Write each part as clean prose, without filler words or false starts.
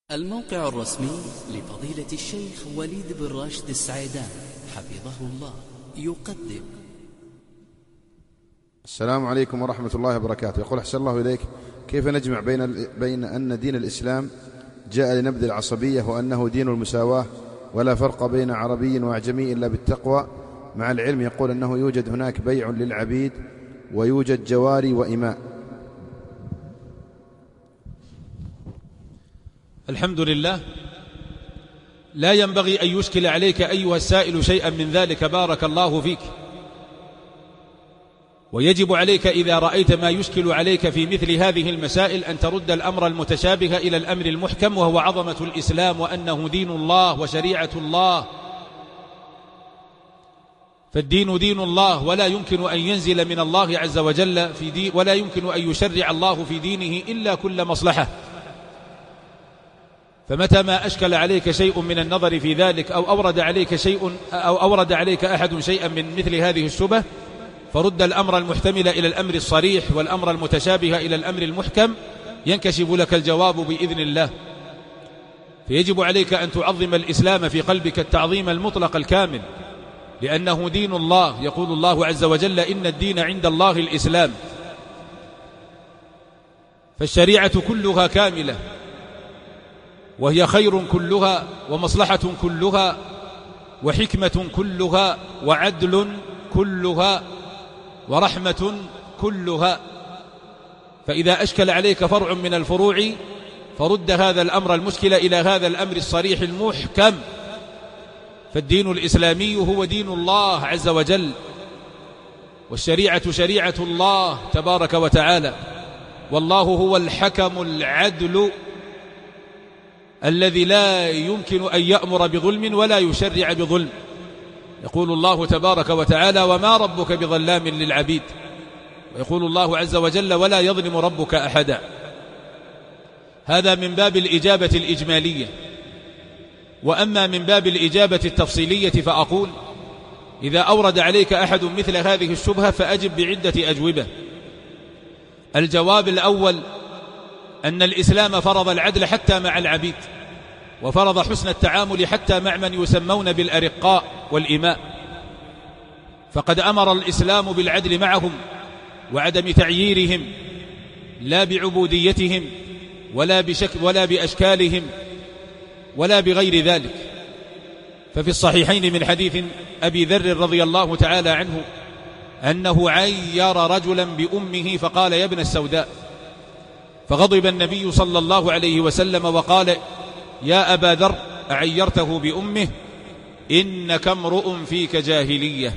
الموقع الرسمي لفضيلة الشيخ وليد بن راشد السعيدان حفظه الله يقدم. السلام عليكم ورحمة الله وبركاته. يقول أحسن الله إليك، كيف نجمع بين أن دين الإسلام جاء لنبذ العصبية وأنه دين المساواة ولا فرق بين عربي وأعجمي إلا بالتقوى، مع العلم يقول أنه يوجد هناك بيع للعبيد ويوجد جواري وإماء؟ الحمد لله. لا ينبغي أن يشكل عليك أيها السائل شيئا من ذلك، بارك الله فيك. ويجب عليك إذا رأيت ما يشكل عليك في مثل هذه المسائل أن ترد الأمر المتشابه إلى الأمر المحكم، وهو عظمة الإسلام وأنه دين الله وشريعة الله. فالدين دين الله، ولا يمكن أن ينزل من الله عز وجل في دين، ولا يمكن أن يشرع الله في دينه إلا كل مصلحة. فمتى ما أشكل عليك شيء من النظر في ذلك أو أورد عليك أحد شيئا من مثل هذه الشبه، فرد الأمر المحتمل إلى الأمر الصريح والأمر المتشابه إلى الأمر المحكم، ينكشف لك الجواب بإذن الله. فيجب عليك أن تعظم الإسلام في قلبك التعظيم المطلق الكامل، لأنه دين الله. يقول الله عز وجل: إن الدين عند الله الإسلام. فالشريعة كلها كاملة، وهي خير كلها ومصلحة كلها وحكمة كلها وعدل كلها ورحمة كلها. فإذا أشكل عليك فرع من الفروع فرد هذا الأمر المشكل إلى هذا الأمر الصريح المحكم. فالدين الإسلامي هو دين الله عز وجل، والشريعة شريعة الله تبارك وتعالى، والله هو الحكم العدل الذي لا يمكن أن يأمر بظلم ولا يشرع بظلم. يقول الله تبارك وتعالى: وما ربك بظلام للعبيد. ويقول الله عز وجل: ولا يظلم ربك أحدا. هذا من باب الإجابة الإجمالية. وأما من باب الإجابة التفصيلية فأقول: إذا أورد عليك أحد مثل هذه الشبهة فأجب بعدة أجوبة. الجواب الأول: أن الإسلام فرض العدل حتى مع العبيد، وفرض حسن التعامل حتى مع من يسمون بالأرقاء والإماء. فقد أمر الإسلام بالعدل معهم وعدم تعييرهم، لا بعبوديتهم ولا بأشكالهم ولا بغير ذلك. ففي الصحيحين من حديث أبي ذر رضي الله تعالى عنه أنه عير رجلا بأمه فقال: يا ابن السوداء. فغضب النبي صلى الله عليه وسلم وقال: يا أبا ذر، أعيرته بأمه؟ إنك امرؤ فيك جاهلية،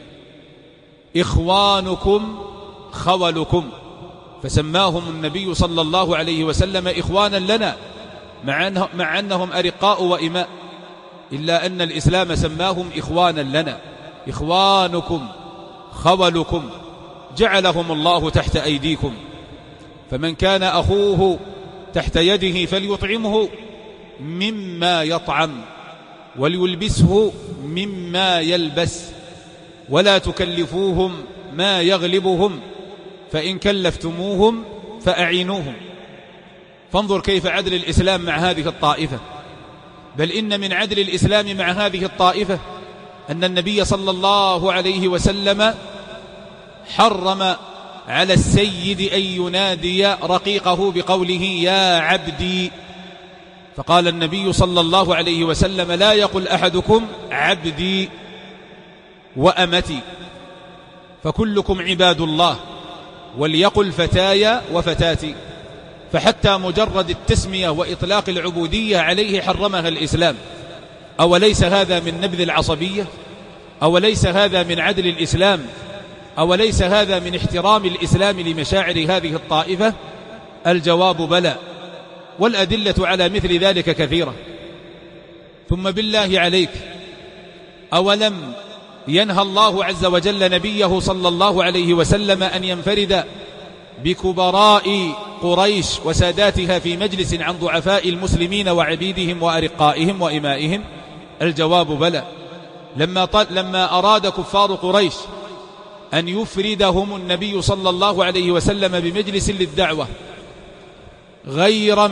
إخوانكم خولكم. فسماهم النبي صلى الله عليه وسلم إخوانا لنا، مع أنهم أرقاء وإماء، إلا أن الإسلام سماهم إخوانا لنا. إخوانكم خولكم، جعلهم الله تحت أيديكم. فمن كان أخوه تحت يده فليطعمه مما يطعم وليلبسه مما يلبس، ولا تكلفوهم ما يغلبهم، فإن كلفتموهم فأعينوهم. فانظر كيف عدل الإسلام مع هذه الطائفة. بل إن من عدل الإسلام مع هذه الطائفة أن النبي صلى الله عليه وسلم حرم على السيد أن ينادي رقيقه بقوله: يا عبدي. فقال النبي صلى الله عليه وسلم: لا يقل أحدكم عبدي وأمتي، فكلكم عباد الله، وليقل فتاي وفتاتي. فحتى مجرد التسمية وإطلاق العبودية عليه حرمها الإسلام. أوليس هذا من نبذ العصبية؟ أوليس هذا من عدل الإسلام؟ أوليس هذا من احترام الإسلام لمشاعر هذه الطائفة؟ الجواب بلى، والأدلة على مثل ذلك كثيرة. ثم بالله عليك، أولم ينهى الله عز وجل نبيه صلى الله عليه وسلم أن ينفرد بكبراء قريش وساداتها في مجلس عن ضعفاء المسلمين وعبيدهم وأرقائهم وإمائهم؟ الجواب بلى. لما أراد كفار قريش أن يفردهم النبي صلى الله عليه وسلم بمجلس للدعوة، غير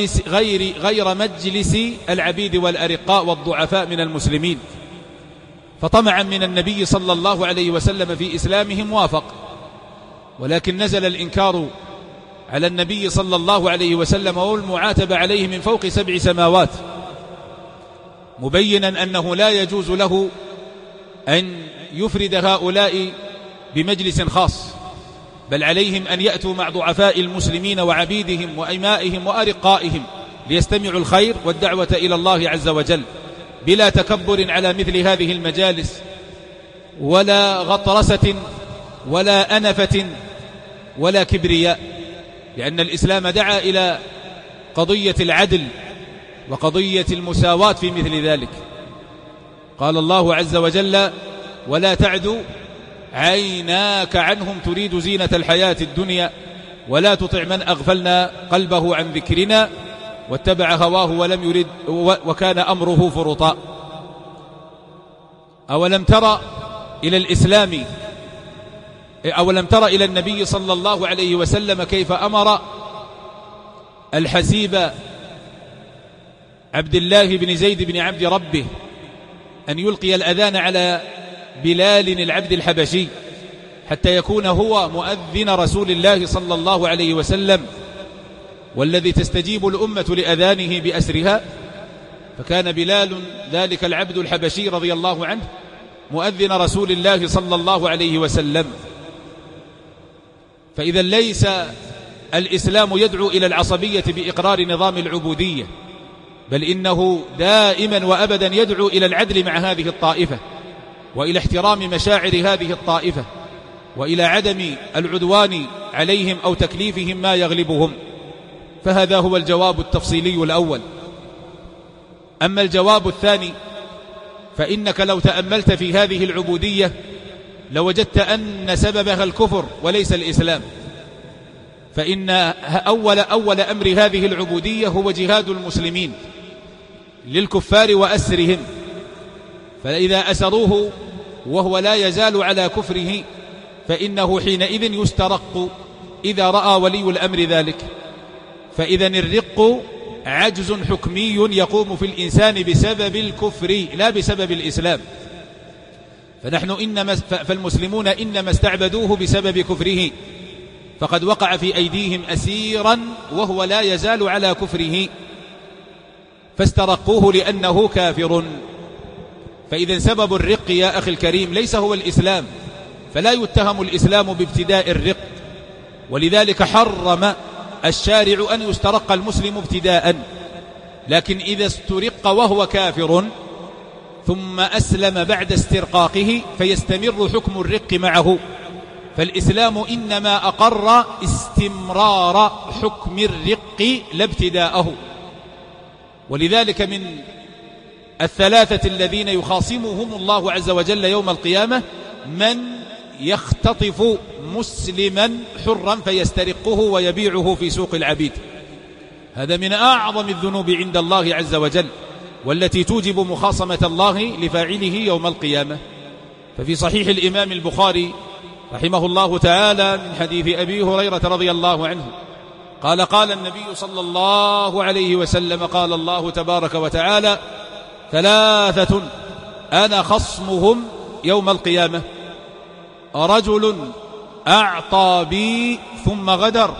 مجلس العبيد والأرقاء والضعفاء من المسلمين. فطمعا من النبي صلى الله عليه وسلم في إسلامهم وافق، ولكن نزل الإنكار على النبي صلى الله عليه وسلم والمعاتبة عليه من فوق 7 سماوات، مبينا أنه لا يجوز له أن يفرد هؤلاء بمجلس خاص، بل عليهم أن يأتوا مع ضعفاء المسلمين وعبيدهم وإمائهم وأرقائهم ليستمعوا الخير والدعوة إلى الله عز وجل، بلا تكبر على مثل هذه المجالس، ولا غطرسة ولا أنفة ولا كبرياء، لأن الإسلام دعا إلى قضية العدل وقضية المساواة في مثل ذلك. قال الله عز وجل: ولا تعد عيناك عنهم تريد زينة الحياة الدنيا ولا تطع من أغفلنا قلبه عن ذكرنا واتبع هواه ولم يرد وكان أمره فرطا. أولم تر إلى النبي صلى الله عليه وسلم كيف أمر الحسيب عبد الله بن زيد بن عبد ربه أن يلقي الأذان على بلال العبد الحبشي حتى يكون هو مؤذن رسول الله صلى الله عليه وسلم، والذي تستجيب الأمة لأذانه بأسرها. فكان بلال ذلك العبد الحبشي رضي الله عنه مؤذن رسول الله صلى الله عليه وسلم. فإذا ليس الإسلام يدعو إلى العصبية بإقرار نظام العبودية، بل إنه دائما وأبدا يدعو إلى العدل مع هذه الطائفة، وإلى احترام مشاعر هذه الطائفة، وإلى عدم العدوان عليهم أو تكليفهم ما يغلبهم. فهذا هو الجواب التفصيلي الأول. أما الجواب الثاني، فإنك لو تأملت في هذه العبودية لوجدت أن سببها الكفر وليس الإسلام. فإن أول أمر هذه العبودية هو جهاد المسلمين للكفار وأسرهم، فإذا أسروه وهو لا يزال على كفره فإنه حينئذ يسترق إذا رأى ولي الأمر ذلك. فإذا الرق عجز حكمي يقوم في الإنسان بسبب الكفر لا بسبب الإسلام. فالمسلمون إنما استعبدوه بسبب كفره، فقد وقع في أيديهم أسيرا وهو لا يزال على كفره فاسترقوه لأنه كافر. فإذا سبب الرق يا أخي الكريم ليس هو الإسلام، فلا يتهم الإسلام بابتداء الرق، ولذلك حرم الشارع أن يسترق المسلم ابتداء. لكن إذا استرق وهو كافر ثم أسلم بعد استرقاقه فيستمر حكم الرق معه. فالإسلام إنما أقر استمرار حكم الرق لا ابتداءه. ولذلك من الثلاثة الذين يخاصمهم الله عز وجل يوم القيامة من يختطف مسلما حرا فيسترقه ويبيعه في سوق العبيد. هذا من أعظم الذنوب عند الله عز وجل، والتي توجب مخاصمة الله لفاعله يوم القيامة. ففي صحيح الإمام البخاري رحمه الله تعالى من حديث أبي هريرة رضي الله عنه قال: قال النبي صلى الله عليه وسلم: قال الله تبارك وتعالى: ثلاثة أنا خصمهم يوم القيامة: رجل أعطى بي ثم غدر،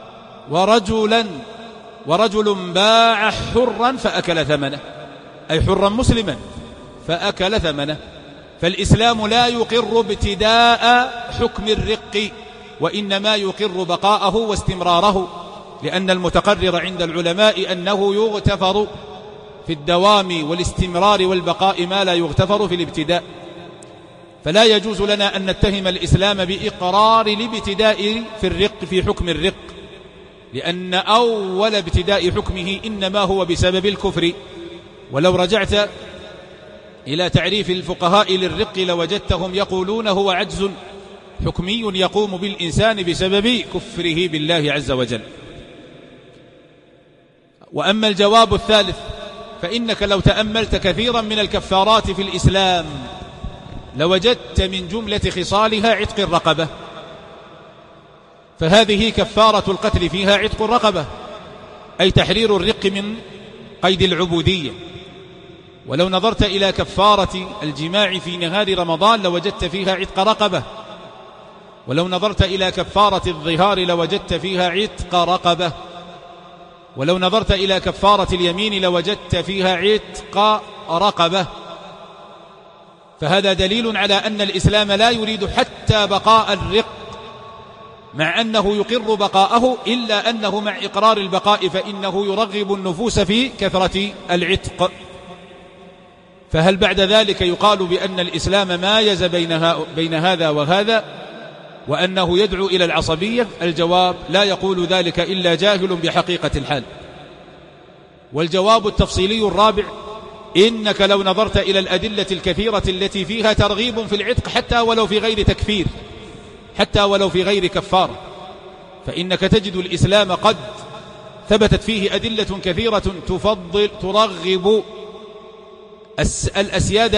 ورجل باع حرا فأكل ثمنه، أي حرا مسلما فأكل ثمنه. فالإسلام لا يقر ابتداء حكم الرق، وإنما يقر بقاءه واستمراره، لأن المتقرر عند العلماء أنه يغتفر في الدوام والاستمرار والبقاء ما لا يغتفر في الابتداء. فلا يجوز لنا أن نتهم الإسلام بإقرار الابتداء في الرق في حكم الرق، لأن أول ابتداء حكمه إنما هو بسبب الكفر. ولو رجعت إلى تعريف الفقهاء للرق لوجدتهم يقولون هو عجز حكمي يقوم بالإنسان بسبب كفره بالله عز وجل. وأما الجواب الثالث، فإنك لو تأملت كثيرا من الكفارات في الإسلام لوجدت من جملة خصالها عتق الرقبة. فهذه كفارة القتل فيها عتق الرقبة، أي تحرير الرق من قيد العبودية. ولو نظرت إلى كفارة الجماع في نهار رمضان لوجدت فيها عتق رقبة، ولو نظرت إلى كفارة الظهار لوجدت فيها عتق رقبة، ولو نظرت إلى كفارة اليمين لوجدت فيها عتق رقبة. فهذا دليل على أن الإسلام لا يريد حتى بقاء الرق، مع أنه يقر بقاءه، إلا أنه مع إقرار البقاء فإنه يرغب النفوس في كثرة العتق. فهل بعد ذلك يقال بأن الإسلام مايز بين هذا وهذا وأنه يدعو إلى العصبية؟ الجواب: لا يقول ذلك إلا جاهل بحقيقة الحال. والجواب التفصيلي الرابع: إنك لو نظرت إلى الأدلة الكثيرة التي فيها ترغيب في العتق حتى ولو في غير تكفير، حتى ولو في غير كفارة، فإنك تجد الإسلام قد ثبتت فيه أدلة كثيرة ترغب الأسياد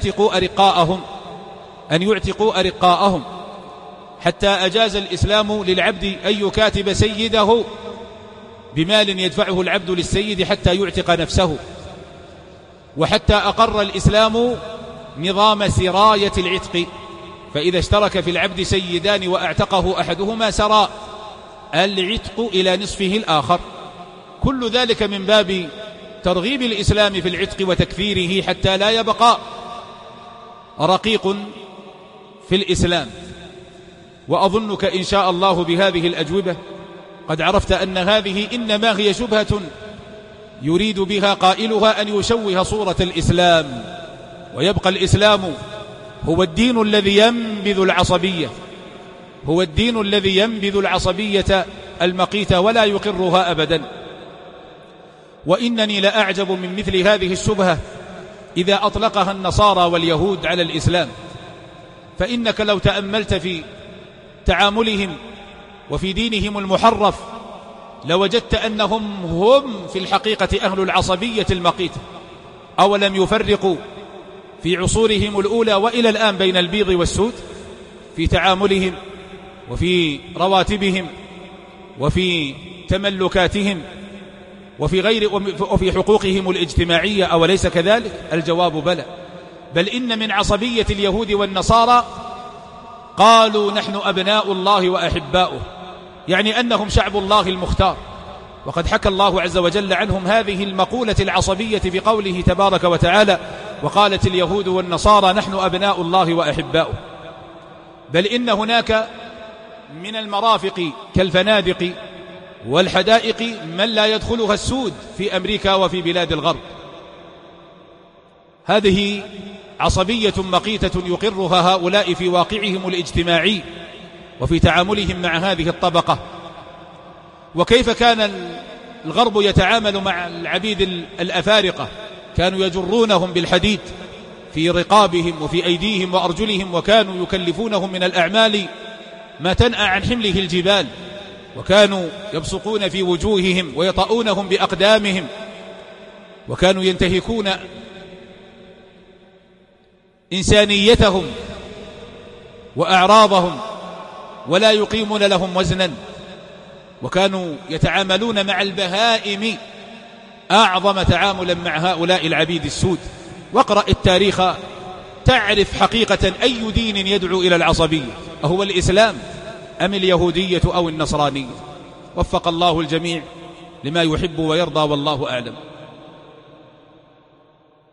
أن يعتقوا أرقاءهم، حتى أجاز الإسلام للعبد أن يكاتب سيده بمال يدفعه العبد للسيد حتى يعتق نفسه، وحتى أقر الإسلام نظام سراية العتق، فإذا اشترك في العبد سيدان وأعتقه أحدهما سرى العتق إلى نصفه الآخر. كل ذلك من باب ترغيب الإسلام في العتق وتكفيره حتى لا يبقى رقيق في الإسلام. وأظنك إن شاء الله بهذه الأجوبة قد عرفت أن هذه إنما هي شبهة يريد بها قائلها أن يشوه صورة الإسلام، ويبقى الإسلام هو الدين الذي ينبذ العصبية، هو الدين الذي ينبذ العصبية المقيتة ولا يقرها أبدا. وإنني لأعجب من مثل هذه الشبهة إذا أطلقها النصارى واليهود على الإسلام، فإنك لو تأملت في تعاملهم وفي دينهم المحرف لوجدت أنهم هم في الحقيقة أهل العصبية المقيتة. أولم يفرقوا في عصورهم الأولى وإلى الآن بين البيض والسود في تعاملهم وفي رواتبهم وفي تملكاتهم وفي حقوقهم الاجتماعية، أوليس كذلك؟ الجواب بلى، بل إن من عصبية اليهود والنصارى قالوا نحن أبناء الله وأحباؤه، يعني أنهم شعب الله المختار. وقد حكى الله عز وجل عنهم هذه المقولة العصبية في قوله تبارك وتعالى: وقالت اليهود والنصارى نحن أبناء الله وأحباؤه. بل إن هناك من المرافق كالفنادق والحدائق من لا يدخلها السود في أمريكا وفي بلاد الغرب. هذه عصبية مقيتة يقرها هؤلاء في واقعهم الاجتماعي وفي تعاملهم مع هذه الطبقة. وكيف كان الغرب يتعامل مع العبيد الأفارقة؟ كانوا يجرونهم بالحديد في رقابهم وفي أيديهم وأرجلهم، وكانوا يكلفونهم من الأعمال ما تنأى عن حمله الجبال، وكانوا يبصقون في وجوههم ويطؤونهم بأقدامهم، وكانوا ينتهكون إنسانيتهم وأعراضهم ولا يقيمون لهم وزنا، وكانوا يتعاملون مع البهائم أعظم تعاملا مع هؤلاء العبيد السود. واقرأ التاريخ تعرف حقيقة أي دين يدعو إلى العصبية، أهو الإسلام أم اليهودية أو النصرانية؟ وفق الله الجميع لما يحب ويرضى، والله أعلم.